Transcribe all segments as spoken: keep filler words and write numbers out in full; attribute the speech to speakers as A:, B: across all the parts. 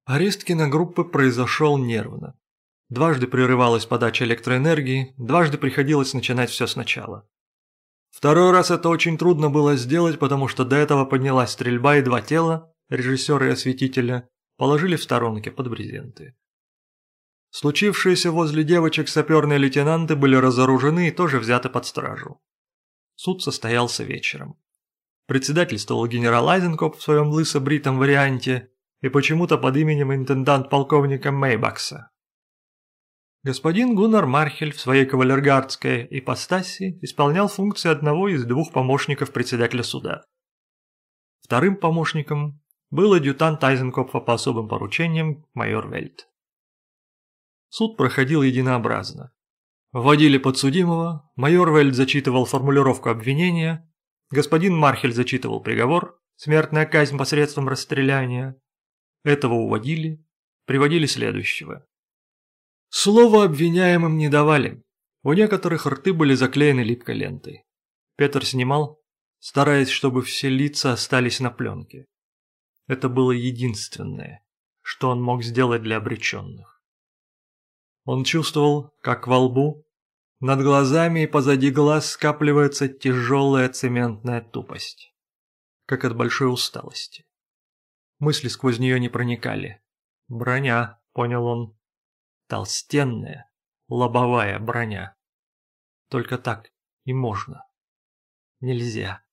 A: Арест киногруппы произошел нервно. Дважды прерывалась подача электроэнергии, дважды приходилось начинать все сначала. Второй раз это очень трудно было сделать, потому что до этого поднялась стрельба, и два тела, режиссера и осветителя, положили в сторонке под брезенты. Случившиеся возле девочек саперные лейтенанты были разоружены и тоже взяты под стражу. Суд состоялся вечером. Председательствовал генерал Айзенкоп в своем лысо-бритом варианте и почему-то под именем интендант-полковника Мейбакса. Господин Гуннар Мархель в своей кавалергардской ипостаси исполнял функции одного из двух помощников председателя суда. Вторым помощником был адъютант Айзенкопфа по особым поручениям майор Вельт. Суд проходил единообразно. Вводили подсудимого, майор Вельт зачитывал формулировку обвинения, господин Мархель зачитывал приговор, смертная казнь посредством расстреляния. Этого уводили, приводили следующего. Слово обвиняемым не давали, у некоторых рты были заклеены липкой лентой. Петр снимал, стараясь, чтобы все лица остались на пленке. Это было единственное, что он мог сделать для обреченных. Он чувствовал, как во лбу, над глазами и позади глаз скапливается тяжелая цементная тупость, как от большой усталости. Мысли сквозь нее не проникали. «Броня», — понял он, — «толстенная, лобовая броня. Только так и можно. Нельзя.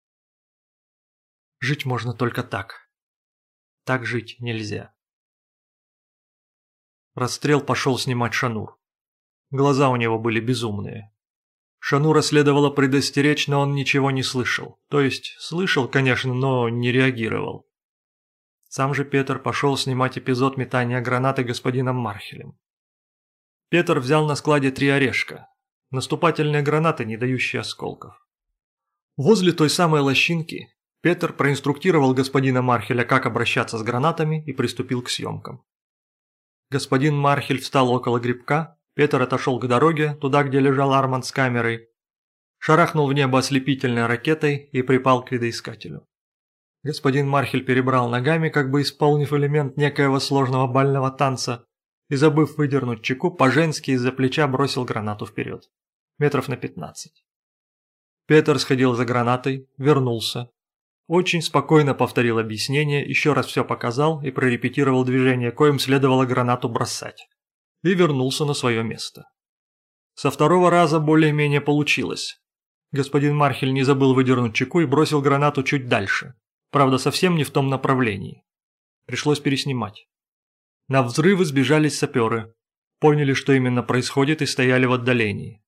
A: Жить можно только так. Так жить нельзя». Расстрел пошел снимать Шанур. Глаза у него были безумные. Шанура следовало предостеречь, но он ничего не слышал. То есть, слышал, конечно, но не реагировал. Сам же Петр пошел снимать эпизод метания гранаты господином Мархелем. Петр взял на складе три орешка. Наступательные гранаты, не дающие осколков. Возле той самой лощинки Петр проинструктировал господина Мархеля, как обращаться с гранатами, и приступил к съемкам. Господин Мархель встал около грибка, Петр отошел к дороге, туда, где лежал Арманд с камерой, шарахнул в небо ослепительной ракетой и припал к видоискателю. Господин Мархель перебрал ногами, как бы исполнив элемент некоего сложного бального танца, и, забыв выдернуть чеку, по-женски из-за плеча бросил гранату вперед, метров на пятнадцать. Петр сходил за гранатой, вернулся. Очень спокойно повторил объяснение, еще раз все показал и прорепетировал движение, коим следовало гранату бросать. И вернулся на свое место. Со второго раза более-менее получилось. Господин Мархель не забыл выдернуть чеку и бросил гранату чуть дальше. Правда, совсем не в том направлении. Пришлось переснимать. На взрывы сбежались саперы. Поняли, что именно происходит, и стояли в отдалении.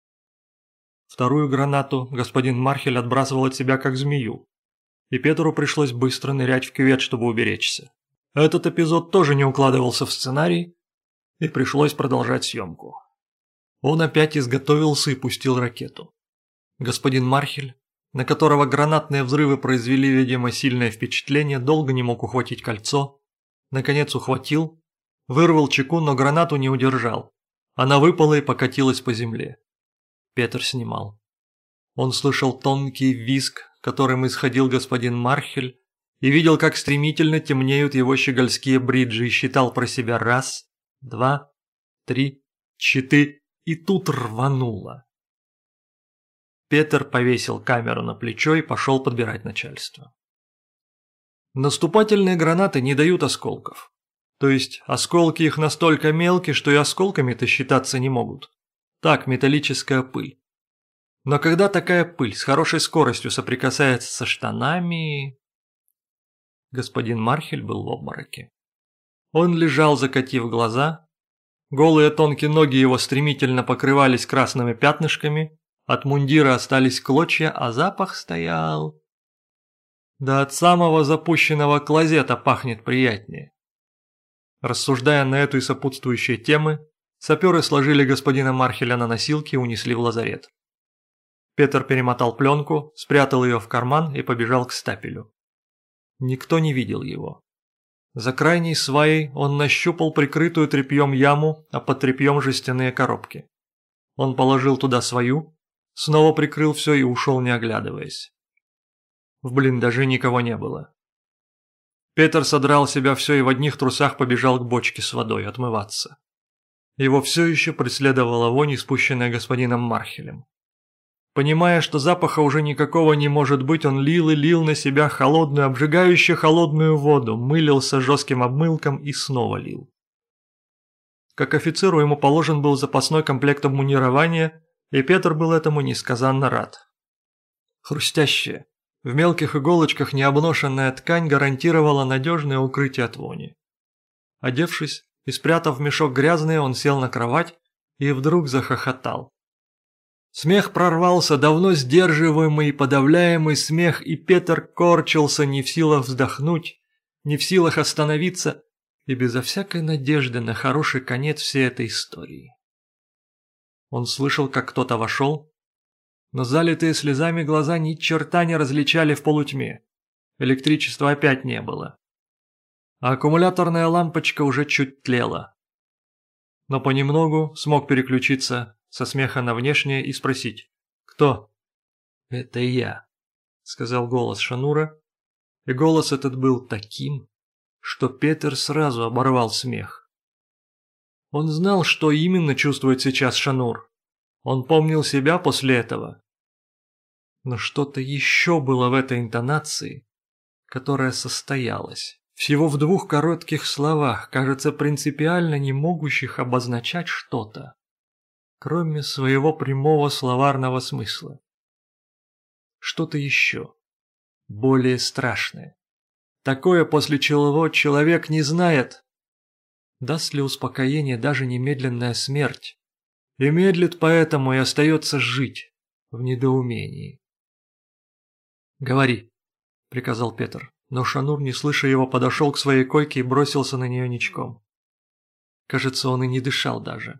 A: Вторую гранату господин Мархель отбрасывал от себя как змею. И Петру пришлось быстро нырять в кювет, чтобы уберечься. Этот эпизод тоже не укладывался в сценарий, и пришлось продолжать съемку. Он опять изготовился и пустил ракету. Господин Мархель, на которого гранатные взрывы произвели, видимо, сильное впечатление, долго не мог ухватить кольцо. Наконец ухватил, вырвал чеку, но гранату не удержал. Она выпала и покатилась по земле. Петр снимал. Он слышал тонкий визг, которым исходил господин Мархель, и видел, как стремительно темнеют его щегольские бриджи, и считал про себя раз, два, три, четыре, и тут рвануло. Петр повесил камеру на плечо и пошел подбирать начальство. Наступательные гранаты не дают осколков. То есть осколки их настолько мелкие, что и осколками-то считаться не могут. Так, металлическая пыль. Но когда такая пыль с хорошей скоростью соприкасается со штанами... Господин Мархель был в обмороке. Он лежал, закатив глаза. Голые тонкие ноги его стремительно покрывались красными пятнышками, от мундира остались клочья, а запах стоял... Да от самого запущенного клозета пахнет приятнее. Рассуждая на эту и сопутствующие темы, саперы сложили господина Мархеля на носилки и унесли в лазарет. Петр перемотал пленку, спрятал ее в карман и побежал к стапелю. Никто не видел его. За крайней сваей он нащупал прикрытую тряпьем яму, а под тряпьем жестяные коробки. Он положил туда свою, снова прикрыл все и ушел, не оглядываясь. В блиндаже никого не было. Петр содрал с себя все и в одних трусах побежал к бочке с водой отмываться. Его все еще преследовала вонь, испущенная господином Мархелем. Понимая, что запаха уже никакого не может быть, он лил и лил на себя холодную, обжигающе холодную воду, мылился жестким обмылком и снова лил. Как офицеру ему положен был запасной комплект обмундирования, и Петр был этому несказанно рад. Хрустящая, в мелких иголочках необношенная ткань гарантировала надежное укрытие от вони. Одевшись и спрятав в мешок грязные, он сел на кровать и вдруг захохотал. Смех прорвался, давно сдерживаемый и подавляемый смех, и Петр корчился, не в силах вздохнуть, не в силах остановиться, и безо всякой надежды на хороший конец всей этой истории. Он слышал, как кто-то вошел, но залитые слезами глаза ни черта не различали в полутьме. Электричества опять не было. А аккумуляторная лампочка уже чуть тлела. Но понемногу смог переключиться со смеха на внешнее и спросить: «Кто?» «Это я», — сказал голос Шанура, и голос этот был таким, что Петр сразу оборвал смех. Он знал, что именно чувствует сейчас Шанур. Он помнил себя после этого. Но что-то еще было в этой интонации, которая состоялась. Всего в двух коротких словах, кажется, принципиально не могущих обозначать что-то, кроме своего прямого словарного смысла. Что-то еще, более страшное. Такое, после чего человек не знает, даст ли успокоение даже немедленная смерть, и медлит поэтому и остается жить в недоумении. «Говори», — приказал Петр, но Шанур, не слыша его, подошел к своей койке и бросился на нее ничком. Кажется, он и не дышал даже.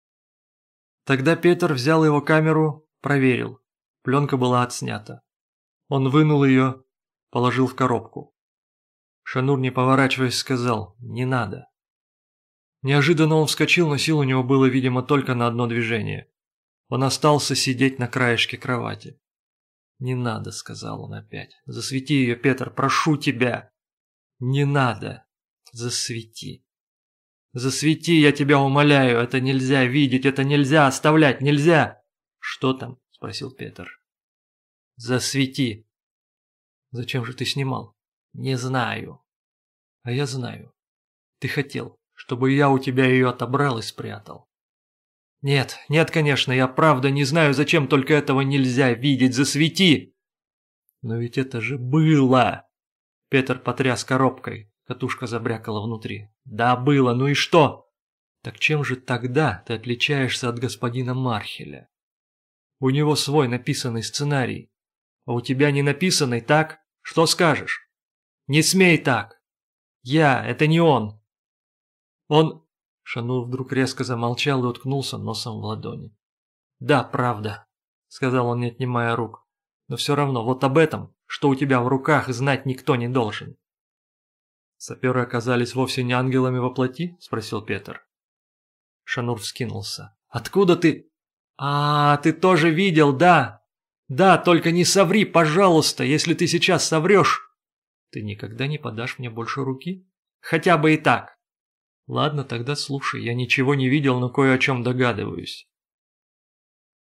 A: Тогда Петр взял его камеру, проверил. Пленка была отснята. Он вынул ее, положил в коробку. Шанур, не поворачиваясь, сказал: «Не надо». Неожиданно он вскочил, но сил у него было, видимо, только на одно движение. Он остался сидеть на краешке кровати. «Не надо», — сказал он опять. «Засвети ее, Петр, прошу тебя». «Не надо. Засвети. Засвети, я тебя умоляю. Это нельзя видеть, это нельзя оставлять, нельзя». «Что там?» — спросил Петр. «Засвети». «Зачем же ты снимал?» «Не знаю». «А я знаю. Ты хотел, чтобы я у тебя ее отобрал и спрятал». «Нет, нет, конечно, я правда не знаю, зачем, только этого нельзя видеть, засвети!» «Но ведь это же было!» Петр потряс коробкой, катушка забрякала внутри. «Да, было, ну и что?» «Так чем же тогда ты отличаешься от господина Мархеля? У него свой написанный сценарий, а у тебя не написанный, так? Что скажешь?» «Не смей так! Я, это не он!» «Он...» Шанур вдруг резко замолчал и уткнулся носом в ладони. «Да, правда», — сказал он, не отнимая рук. «Но все равно, вот об этом, что у тебя в руках, знать никто не должен». «Саперы оказались вовсе не ангелами во плоти?» — спросил Петр. Шанур вскинулся. «Откуда ты...» «А, ты тоже видел, да? Да, только не соври, пожалуйста, если ты сейчас соврешь...» «Ты никогда не подашь мне больше руки?» «Хотя бы и так». «Ладно, тогда слушай, я ничего не видел, но кое о чем догадываюсь.